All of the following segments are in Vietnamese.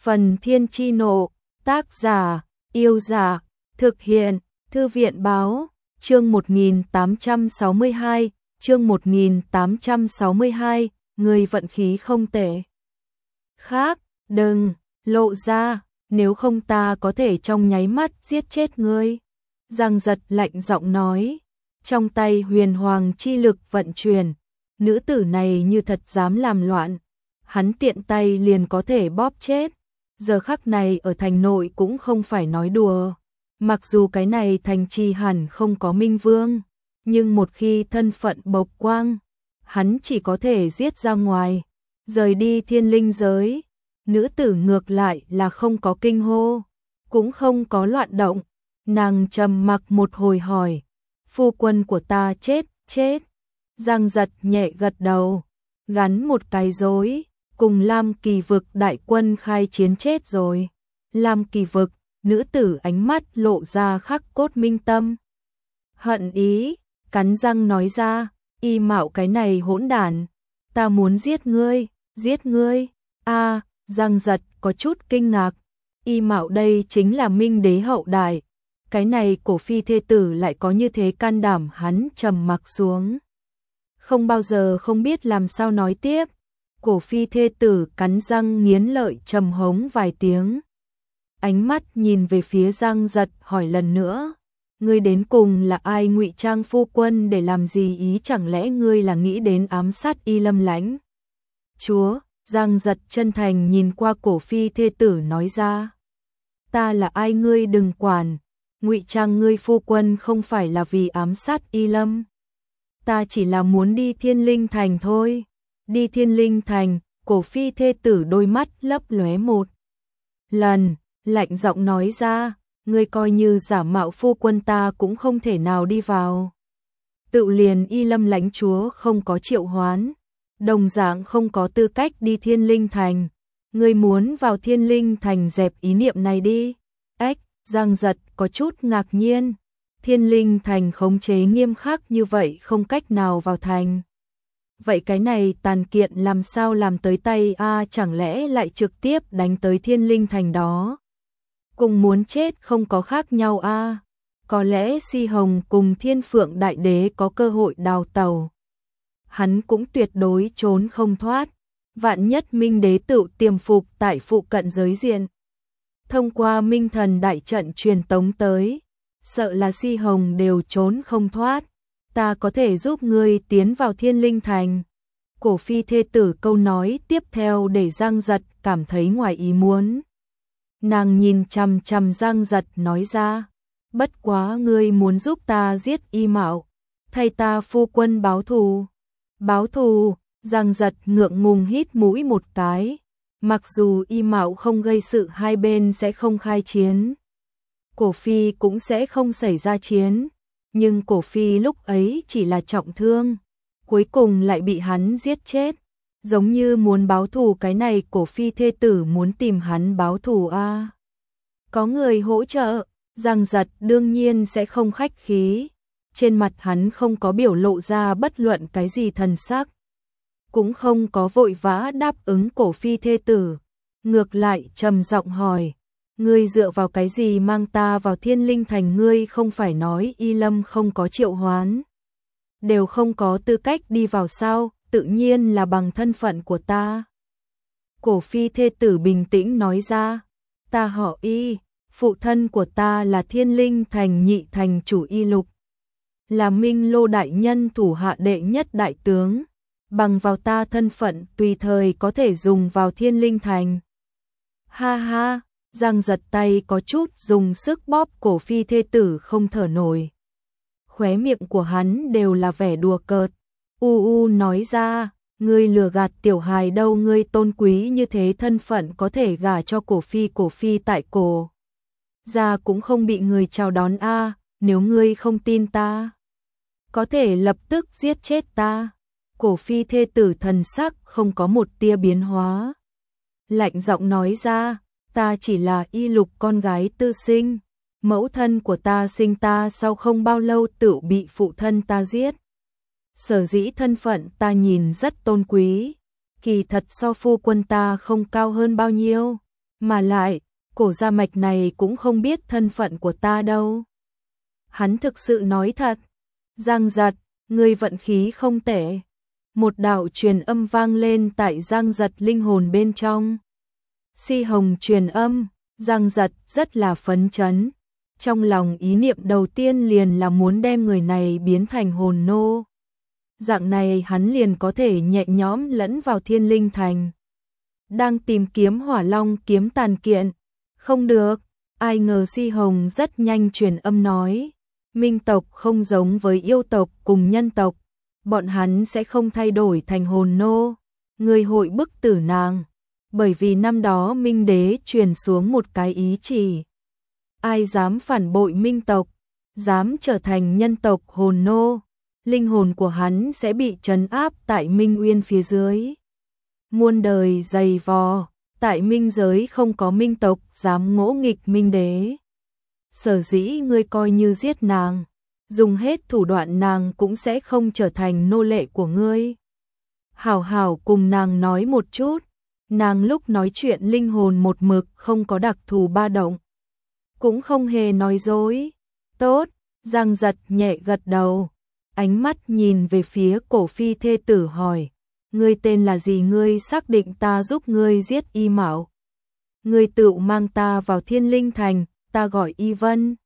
Phần Thiên Chi Nộ, tác giả, Yêu Giả, thực hiện, Thư viện Báo, chương 1862, chương 1862, người vận khí không tệ. Khác, đừng, lộ ra, nếu không ta có thể trong nháy mắt giết chết ngươi. Giang Giật lạnh giọng nói, trong tay huyền hoàng chi lực vận chuyển, nữ tử này như thật dám làm loạn, hắn tiện tay liền có thể bóp chết. Giờ khắc này ở thành nội cũng không phải nói đùa, mặc dù cái này thành trì hẳn không có minh vương, nhưng một khi thân phận bộc quang, hắn chỉ có thể giết ra ngoài, rời đi thiên linh giới. Nữ tử ngược lại là không có kinh hô, cũng không có loạn động, nàng trầm mặc một hồi hỏi, phu quân của ta chết. Giang Giật nhẹ gật đầu, gắn một cái rối, cùng Lam Kỳ Vực đại quân khai chiến chết rồi. Lam Kỳ Vực, nữ tử ánh mắt lộ ra khắc cốt minh tâm. Hận ý, cắn răng nói ra, Y Mạo cái này hỗn đản, ta muốn giết ngươi. A, Giang Giật có chút kinh ngạc, Y Mạo đây chính là Minh Đế hậu đại, cái này cổ phi thê tử lại có như thế can đảm. Hắn trầm mặc xuống, không bao giờ không biết làm sao nói tiếp. Cổ phi thê tử cắn răng nghiến lợi trầm hống vài tiếng, ánh mắt nhìn về phía Giang Giật hỏi lần nữa, ngươi đến cùng là ai ngụy trang phu quân để làm gì, ý chẳng lẽ ngươi là nghĩ đến ám sát Y Lâm Lãnh chúa? Giang Giật chân thành nhìn qua cổ phi thê tử nói ra, ta là ai ngươi đừng quản, ngụy trang ngươi phu quân không phải là vì ám sát Y Lâm, ta chỉ là muốn đi Thiên Linh Thành thôi. Đi Thiên Linh Thành, cổ phi thê tử đôi mắt lấp lóe một lần, lạnh giọng nói ra, ngươi coi như giả mạo phu quân ta cũng không thể nào đi vào. Tự liền Y Lâm Lãnh chúa không có triệu hoán, đồng dạng không có tư cách đi Thiên Linh Thành. Ngươi muốn vào Thiên Linh Thành dẹp ý niệm này đi. Ếch, Giang Giật có chút ngạc nhiên. Thiên Linh Thành khống chế nghiêm khắc như vậy không cách nào vào thành. Vậy cái này tàn kiện làm sao làm tới tay a, chẳng lẽ lại trực tiếp đánh tới Thiên Linh Thành đó? Cùng muốn chết không có khác nhau a. Có lẽ Si Hồng cùng Thiên Phượng Đại Đế có cơ hội đào tẩu, hắn cũng tuyệt đối trốn không thoát. Vạn nhất Minh Đế tự tiềm phục tại phụ cận giới diện, thông qua Minh Thần đại trận truyền tống tới, sợ là Si Hồng đều trốn không thoát. Ta có thể giúp ngươi tiến vào Thiên Linh Thành. Cổ phi thê tử câu nói tiếp theo để Giang Giật cảm thấy ngoài ý muốn. Nàng nhìn chằm chằm Giang Giật nói ra, bất quá ngươi muốn giúp ta giết Y Mạo, thay ta phu quân báo thù. Báo thù? Giang Giật ngượng ngùng hít mũi một cái, mặc dù Y Mạo không gây sự hai bên sẽ không khai chiến, cổ phi cũng sẽ không xảy ra chiến. Nhưng cổ phi lúc ấy chỉ là trọng thương, cuối cùng lại bị hắn giết chết, giống như muốn báo thù. Cái này cổ phi thê tử muốn tìm hắn báo thù a. Có người hỗ trợ, Giang Giật đương nhiên sẽ không khách khí, trên mặt hắn không có biểu lộ ra bất luận cái gì thần sắc, cũng không có vội vã đáp ứng cổ phi thê tử, ngược lại trầm giọng hỏi, ngươi dựa vào cái gì mang ta vào Thiên Linh Thành? Ngươi không phải nói Y Lâm không có triệu hoán, đều không có tư cách đi vào sao? Tự nhiên là bằng thân phận của ta. Cổ phi thê tử bình tĩnh nói ra, ta họ Y, phụ thân của ta là Thiên Linh Thành nhị thành chủ Y Lục, là Minh Lô đại nhân thủ hạ đệ nhất đại tướng, bằng vào ta thân phận tùy thời có thể dùng vào Thiên Linh Thành. Ha ha. Giang Giật tay có chút dùng sức bóp cổ phi thê tử không thở nổi. Khóe miệng của hắn đều là vẻ đùa cợt. Nói ra, ngươi lừa gạt tiểu hài đâu, ngươi tôn quý như thế thân phận có thể gả cho cổ phi tại cổ gia cũng không bị người chào đón a. Nếu ngươi không tin ta, có thể lập tức giết chết ta. Cổ phi thê tử thần sắc không có một tia biến hóa, lạnh giọng nói ra, ta chỉ là Y Lục con gái tư sinh, mẫu thân của ta sinh ta sau không bao lâu tự bị phụ thân ta giết. Sở dĩ thân phận ta nhìn rất tôn quý, kỳ thật so phu quân ta không cao hơn bao nhiêu, Mà lại, cổ gia mạch này cũng không biết thân phận của ta đâu. Hắn thực sự nói thật. Giang Giật, ngươi vận khí không tệ. Một đạo truyền âm vang lên tại Giang Giật linh hồn bên trong. Si Hồng truyền âm, Giang Giật rất là phấn chấn. Trong lòng ý niệm đầu tiên liền là muốn đem người này biến thành hồn nô. Dạng này hắn liền có thể nhẹ nhõm lẫn vào Thiên Linh Thành. Đang tìm kiếm Hỏa Long kiếm tàn kiện. Không được, ai ngờ Si Hồng rất nhanh truyền âm nói. Minh tộc không giống với yêu tộc cùng nhân tộc. Bọn hắn sẽ không thay đổi thành hồn nô. Người hội bức tử nàng. Bởi vì năm đó Minh Đế truyền xuống một cái ý chỉ. Ai dám phản bội Minh tộc, dám trở thành nhân tộc hồn nô, linh hồn của hắn sẽ bị trấn áp tại Minh Uyên phía dưới. Muôn đời dày vò, tại Minh giới không có Minh tộc dám ngỗ nghịch Minh Đế. Sở dĩ ngươi coi như giết nàng, dùng hết thủ đoạn nàng cũng sẽ không trở thành nô lệ của ngươi. Hảo hảo cùng nàng nói một chút, nàng lúc nói chuyện linh hồn một mực không có đặc thù ba động. Cũng không hề nói dối. Tốt, Giang Giật nhẹ gật đầu. Ánh mắt nhìn về phía cổ phi thê tử hỏi. Ngươi tên là gì? Ngươi xác định ta giúp ngươi giết Y Mạo. Ngươi tự mang ta vào Thiên Linh Thành, ta gọi Y Vân.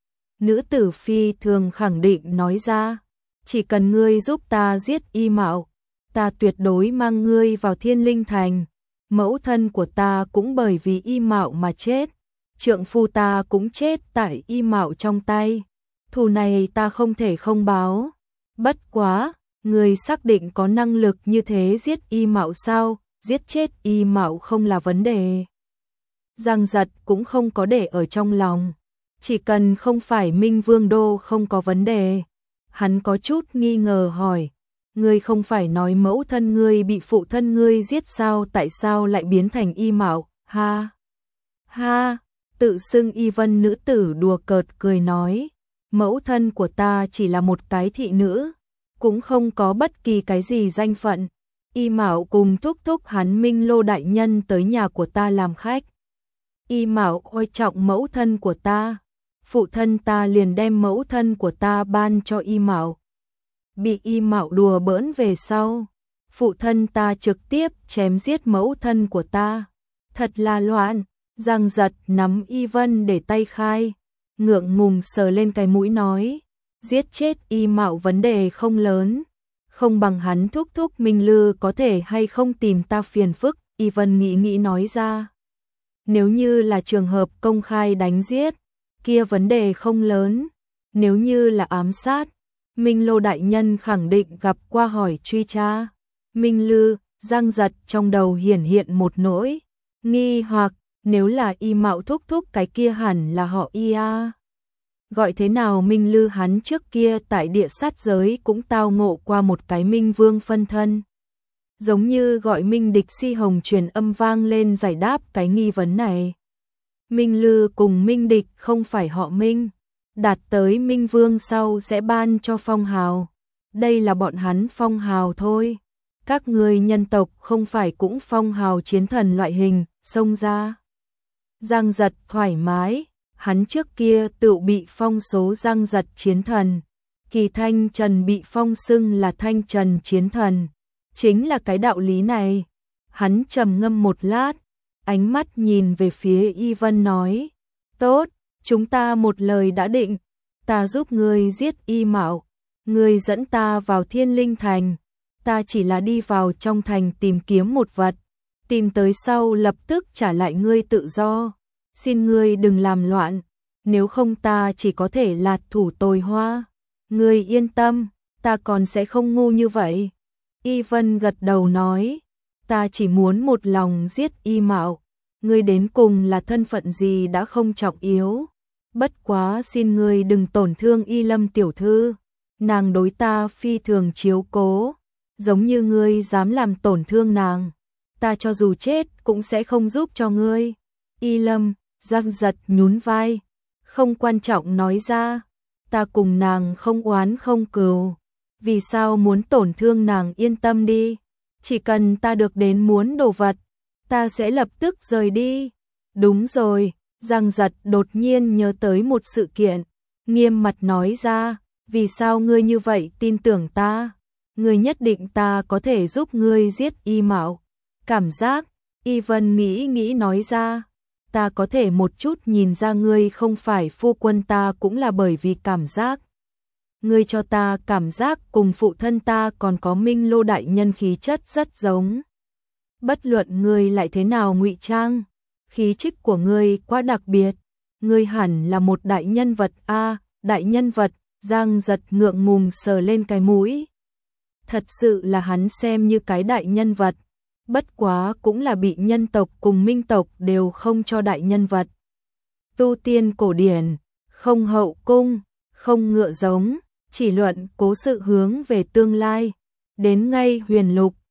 Nữ tử phi thường khẳng định nói ra. Chỉ cần ngươi giúp ta giết Y Mạo, ta tuyệt đối mang ngươi vào Thiên Linh Thành. Mẫu thân của ta cũng bởi vì Y Mạo mà chết. Trượng phu ta cũng chết tại Y Mạo trong tay. Thù này ta không thể không báo. Bất quá, người xác định có năng lực như thế giết Y Mạo sao? Giết chết Y Mạo không là vấn đề. Giang Giật cũng không có để ở trong lòng. Chỉ cần không phải Minh Vương Đô không có vấn đề. Hắn có chút nghi ngờ hỏi. Ngươi không phải nói mẫu thân ngươi bị phụ thân ngươi giết sao? Tại sao lại biến thành Y Mạo? Ha! Ha! Tự xưng Y Vân nữ tử đùa cợt cười nói. Mẫu thân của ta chỉ là một cái thị nữ, cũng không có bất kỳ cái gì danh phận. Y Mạo cùng thúc thúc hắn Minh Lô đại nhân tới nhà của ta làm khách. Y Mạo coi trọng mẫu thân của ta. Phụ thân ta liền đem mẫu thân của ta ban cho Y Mạo. Bị Y Mạo đùa bỡn về sau, phụ thân ta trực tiếp chém giết mẫu thân của ta. Thật là loạn. Giang Giật nắm Y Vân để tay khai, ngượng ngùng sờ lên cái mũi nói, giết chết Y Mạo vấn đề không lớn, không bằng hắn thúc thúc Minh Lư có thể hay không tìm ta phiền phức. Y Vân nghĩ nói ra, nếu như là trường hợp công khai đánh giết, kia vấn đề không lớn, nếu như là ám sát, Minh Lô đại nhân khẳng định gặp qua hỏi truy tra. Minh Lư, Giang Giật trong đầu hiển hiện một nỗi nghi hoặc. Nếu là Y Mạo thúc thúc cái kia hẳn là họ Y a. Gọi thế nào Minh Lư hắn trước kia tại địa sát giới cũng tao ngộ qua một cái Minh Vương phân thân. Giống như gọi Minh Địch. Si Hồng truyền âm vang lên giải đáp cái nghi vấn này. Minh Lư cùng Minh Địch không phải họ Minh. Đạt tới Minh Vương sau sẽ ban cho phong hào. Đây là bọn hắn phong hào thôi. Các người nhân tộc không phải cũng phong hào chiến thần loại hình, xông ra. Giang Giật thoải mái, hắn trước kia tự bị phong số Giang Giật chiến thần. Kỳ Thanh Trần bị phong xưng là Thanh Trần chiến thần. Chính là cái đạo lý này. Hắn trầm ngâm một lát, ánh mắt nhìn về phía Y Vân nói. Tốt, chúng ta một lời đã định. Ta giúp ngươi giết Y Mạo. Ngươi dẫn ta vào Thiên Linh Thành. Ta chỉ là đi vào trong thành tìm kiếm một vật. Tìm tới sau lập tức trả lại ngươi tự do. Xin ngươi đừng làm loạn. Nếu không ta chỉ có thể lạt thủ tồi hoa. Ngươi yên tâm, ta còn sẽ không ngu như vậy. Y Vân gật đầu nói. Ta chỉ muốn một lòng giết Y Mạo. Ngươi đến cùng là thân phận gì đã không trọng yếu. Bất quá xin ngươi đừng tổn thương Y Lâm tiểu thư. Nàng đối ta phi thường chiếu cố. Giống như ngươi dám làm tổn thương nàng, ta cho dù chết cũng sẽ không giúp cho ngươi. Y Lâm, Giang Giật nhún vai, không quan trọng nói ra, ta cùng nàng không oán không cừu, vì sao muốn tổn thương nàng? Yên tâm đi, chỉ cần ta được đến muốn đồ vật, ta sẽ lập tức rời đi. Đúng rồi, Giang Giật đột nhiên nhớ tới một sự kiện, nghiêm mặt nói ra, vì sao ngươi như vậy tin tưởng ta? Ngươi nhất định ta có thể giúp ngươi giết Y Mạo. Cảm giác, Y Vân nghĩ nghĩ nói ra, ta có thể một chút nhìn ra ngươi không phải phu quân ta cũng là bởi vì cảm giác. Ngươi cho ta cảm giác cùng phụ thân ta còn có Minh Lô đại nhân khí chất rất giống. Bất luận ngươi lại thế nào ngụy trang, khí chất của ngươi quá đặc biệt, ngươi hẳn là một đại nhân vật a, đại nhân vật. Giang Giật ngượng ngùng sờ lên cái mũi. Thật sự là hắn xem như cái đại nhân vật, bất quá cũng là bị nhân tộc cùng minh tộc đều không cho đại nhân vật. Tu tiên cổ điển, không hậu cung, không ngựa giống, chỉ luận cố sự hướng về tương lai. Đến ngay Huyền Lục,